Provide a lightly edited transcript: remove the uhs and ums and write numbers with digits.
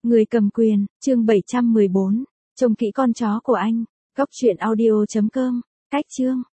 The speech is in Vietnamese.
Người cầm quyền, chương 714. Trông kỹ con chó của anh. Góc truyện audio.com. Cách chương.